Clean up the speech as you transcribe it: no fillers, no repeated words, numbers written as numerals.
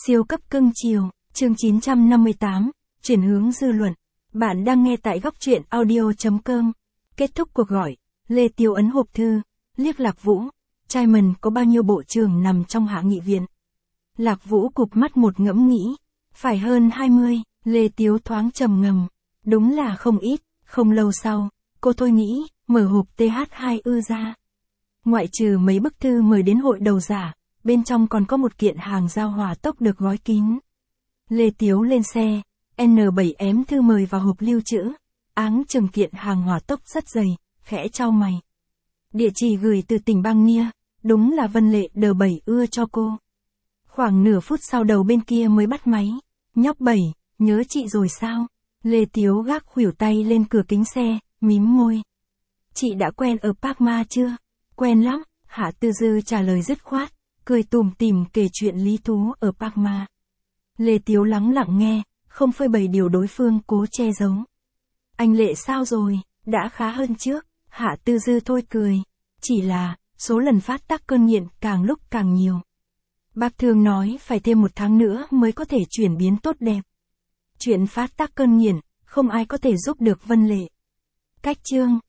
Siêu cấp cưng chiều, chương 958, chuyển hướng dư luận. Bạn đang nghe tại góc truyện audio.com. Kết thúc cuộc gọi, Lê Tiếu ấn hộp thư, liếc Lạc Vũ. Simon có bao nhiêu bộ trưởng nằm trong Hạ nghị viện? Lạc Vũ cụp mắt một ngẫm nghĩ. Phải hơn 20, Lê Tiếu thoáng trầm ngâm. Đúng là không ít, không lâu sau, cô thôi nghĩ, mở hộp TH2 ư ra. Ngoại trừ mấy bức thư mời đến hội đầu giả, bên trong còn có một kiện hàng giao hỏa tốc được gói kín. Lê Tiếu lên xe, N7 ém thư mời vào hộp lưu trữ, áng chừng kiện hàng hỏa tốc rất dày, khẽ chau mày. Địa chỉ gửi từ tỉnh Bang Nia, đúng là Vân Lệ D7 ưa cho cô. Khoảng nửa phút sau đầu bên kia mới bắt máy. Nhóc Bảy, nhớ chị rồi sao? Lê Tiếu gác khuỷu tay lên cửa kính xe, mím môi. Chị đã quen ở Parkma chưa? Quen lắm, Hạ Tư Dư trả lời dứt khoát, cười tủm tỉm kể chuyện lý thú ở Parkma. Lê Tiếu lắng lặng nghe, không phơi bày điều đối phương cố che giấu. Anh Lệ sao rồi, đã khá hơn trước, Hạ Tư Dư thôi cười. Chỉ là, số lần phát tác cơn nghiện càng lúc càng nhiều. Bác thường nói phải thêm 1 tháng nữa mới có thể chuyển biến tốt đẹp. Chuyện phát tác cơn nghiện, không ai có thể giúp được Vân Lệ. Cách chương